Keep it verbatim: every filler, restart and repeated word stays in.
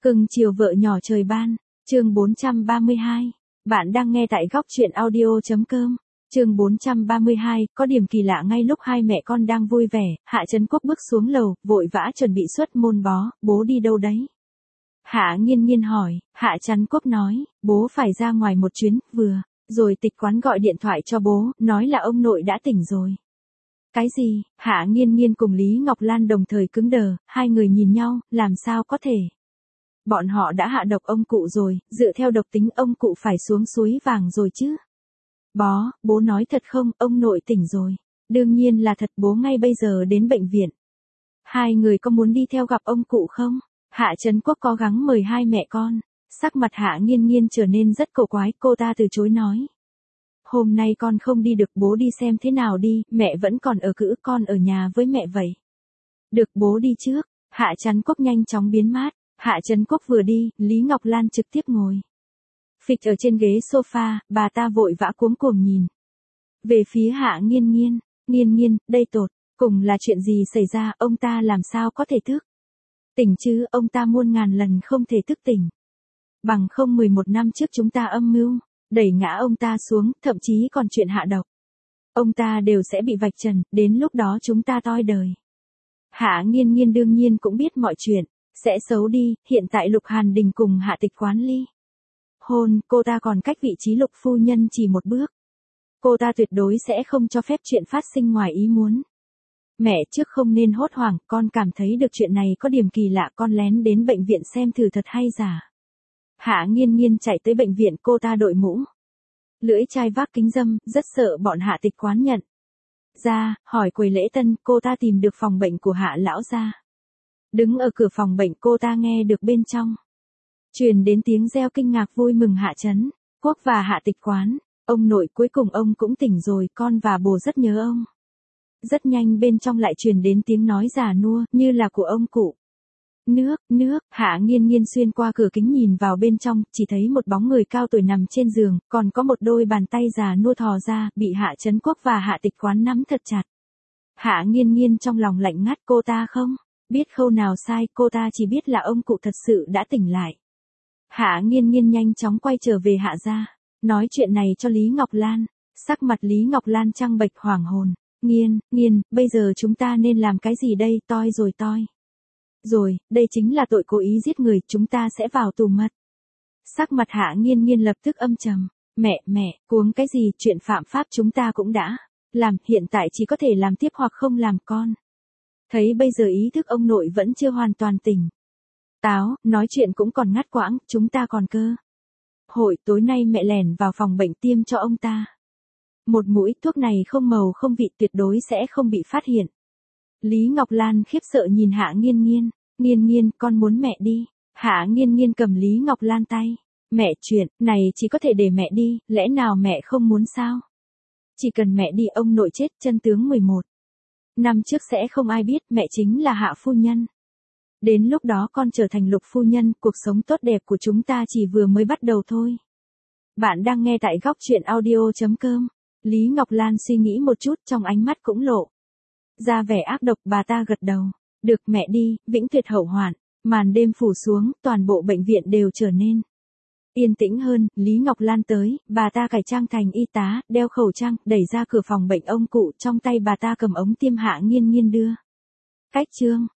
Cưng chiều vợ nhỏ trời ban, chương bốn trăm ba mươi hai. Bạn đang nghe tại góc truyện audio.com. Chương bốn trăm ba mươi hai, có điểm kỳ lạ ngay lúc hai mẹ con đang vui vẻ, Hạ Trấn Quốc bước xuống lầu, vội vã chuẩn bị xuất môn bó, bố đi đâu đấy? Hạ Nghiên Nghiên hỏi, Hạ Trấn Quốc nói, bố phải ra ngoài một chuyến, vừa, rồi tịch quán gọi điện thoại cho bố, nói là ông nội đã tỉnh rồi. Cái gì? Hạ Nghiên Nghiên cùng Lý Ngọc Lan đồng thời cứng đờ, hai người nhìn nhau, làm sao có thể? Bọn họ đã hạ độc ông cụ rồi, dựa theo độc tính ông cụ phải xuống suối vàng rồi chứ. Bó, bố nói thật không, ông nội tỉnh rồi. Đương nhiên là thật, bố ngay bây giờ đến bệnh viện. Hai người có muốn đi theo gặp ông cụ không? Hạ Trấn Quốc cố gắng mời hai mẹ con. Sắc mặt Hạ Nghiên Nghiên trở nên rất cổ quái, cô ta từ chối nói. Hôm nay con không đi được, bố đi xem thế nào đi, mẹ vẫn còn ở cữ, con ở nhà với mẹ vậy. Được, bố đi trước. Hạ Trấn Quốc nhanh chóng biến mát. Hạ Trấn Quốc vừa đi, Lý Ngọc Lan trực tiếp ngồi phịch ở trên ghế sofa, bà ta vội vã cuống cuồng nhìn về phía Hạ Nghiên Nghiên. Nghiên Nghiên, đây tột cùng là chuyện gì xảy ra, ông ta làm sao có thể thức tỉnh chứ, ông ta muôn ngàn lần không thể thức tỉnh. Bằng không mười một năm trước chúng ta âm mưu đẩy ngã ông ta xuống, thậm chí còn chuyện hạ độc. Ông ta đều sẽ bị vạch trần, đến lúc đó chúng ta toi đời. Hạ Nghiên Nghiên đương nhiên cũng biết mọi chuyện sẽ xấu đi, hiện tại Lục Hàn Đình cùng Hạ Tịch Quán ly hôn, cô ta còn cách vị trí Lục phu nhân chỉ một bước. Cô ta tuyệt đối sẽ không cho phép chuyện phát sinh ngoài ý muốn. Mẹ trước không nên hốt hoảng, con cảm thấy được chuyện này có điểm kỳ lạ, con lén đến bệnh viện xem thử thật hay giả. Hạ Nghiên Nghiên chạy tới bệnh viện, cô ta đội mũ lưỡi chai vác kính râm, rất sợ bọn Hạ Tịch Quán nhận ra, hỏi quầy lễ tân, cô ta tìm được phòng bệnh của Hạ lão gia. Đứng ở cửa phòng bệnh, cô ta nghe được bên trong truyền đến tiếng reo kinh ngạc vui mừng. Hạ Trấn Quốc và Hạ Tịch Quán, ông nội, cuối cùng ông cũng tỉnh rồi, con và bố rất nhớ ông. Rất nhanh bên trong lại truyền đến tiếng nói già nua, như là của ông cụ. Nước, nước, Hạ Nghiên Nghiên xuyên qua cửa kính nhìn vào bên trong, chỉ thấy một bóng người cao tuổi nằm trên giường, còn có một đôi bàn tay già nua thò ra, bị Hạ Trấn Quốc và Hạ Tịch Quán nắm thật chặt. Hạ Nghiên Nghiên trong lòng lạnh ngắt, cô ta không biết khâu nào sai, cô ta chỉ biết là ông cụ thật sự đã tỉnh lại. Hạ Nghiên Nghiên nhanh chóng quay trở về Hạ gia, nói chuyện này cho Lý Ngọc Lan. Sắc mặt Lý Ngọc Lan trăng bệch hoảng hồn. Nghiên, Nghiên, bây giờ chúng ta nên làm cái gì đây, toi rồi toi. Rồi, đây chính là tội cố ý giết người, chúng ta sẽ vào tù mất. Sắc mặt Hạ Nghiên Nghiên lập tức âm trầm. Mẹ, mẹ, cuống cái gì, chuyện phạm pháp chúng ta cũng đã làm, hiện tại chỉ có thể làm tiếp hoặc không làm con. Thấy bây giờ ý thức ông nội vẫn chưa hoàn toàn tỉnh táo, nói chuyện cũng còn ngắt quãng, chúng ta còn cơ hội, tối nay mẹ lẻn vào phòng bệnh tiêm cho ông ta một mũi, thuốc này không màu không vị, tuyệt đối sẽ không bị phát hiện. Lý Ngọc Lan khiếp sợ nhìn Hạ Nghiên Nghiên. Nghiên Nghiên, con muốn mẹ đi. Hạ Nghiên Nghiên cầm Lý Ngọc Lan tay. Mẹ, chuyện này chỉ có thể để mẹ đi, lẽ nào mẹ không muốn sao? Chỉ cần mẹ đi, ông nội chết, chân tướng mười một năm trước sẽ không ai biết, mẹ chính là Hạ phu nhân. Đến lúc đó con trở thành Lục phu nhân, cuộc sống tốt đẹp của chúng ta chỉ vừa mới bắt đầu thôi. Bạn đang nghe tại góc truyện audio.com. Lý Ngọc Lan suy nghĩ một chút, trong ánh mắt cũng lộ ra vẻ ác độc, bà ta gật đầu. Được, mẹ đi, vĩnh tuyệt hậu hoạn. Màn đêm phủ xuống, toàn bộ bệnh viện đều trở nên yên tĩnh hơn. Lý Ngọc Lan tới, bà ta cải trang thành y tá, đeo khẩu trang, đẩy ra cửa phòng bệnh ông cụ, trong tay bà ta cầm ống tiêm. Hạ Nghiên Nghiên đưa cách chương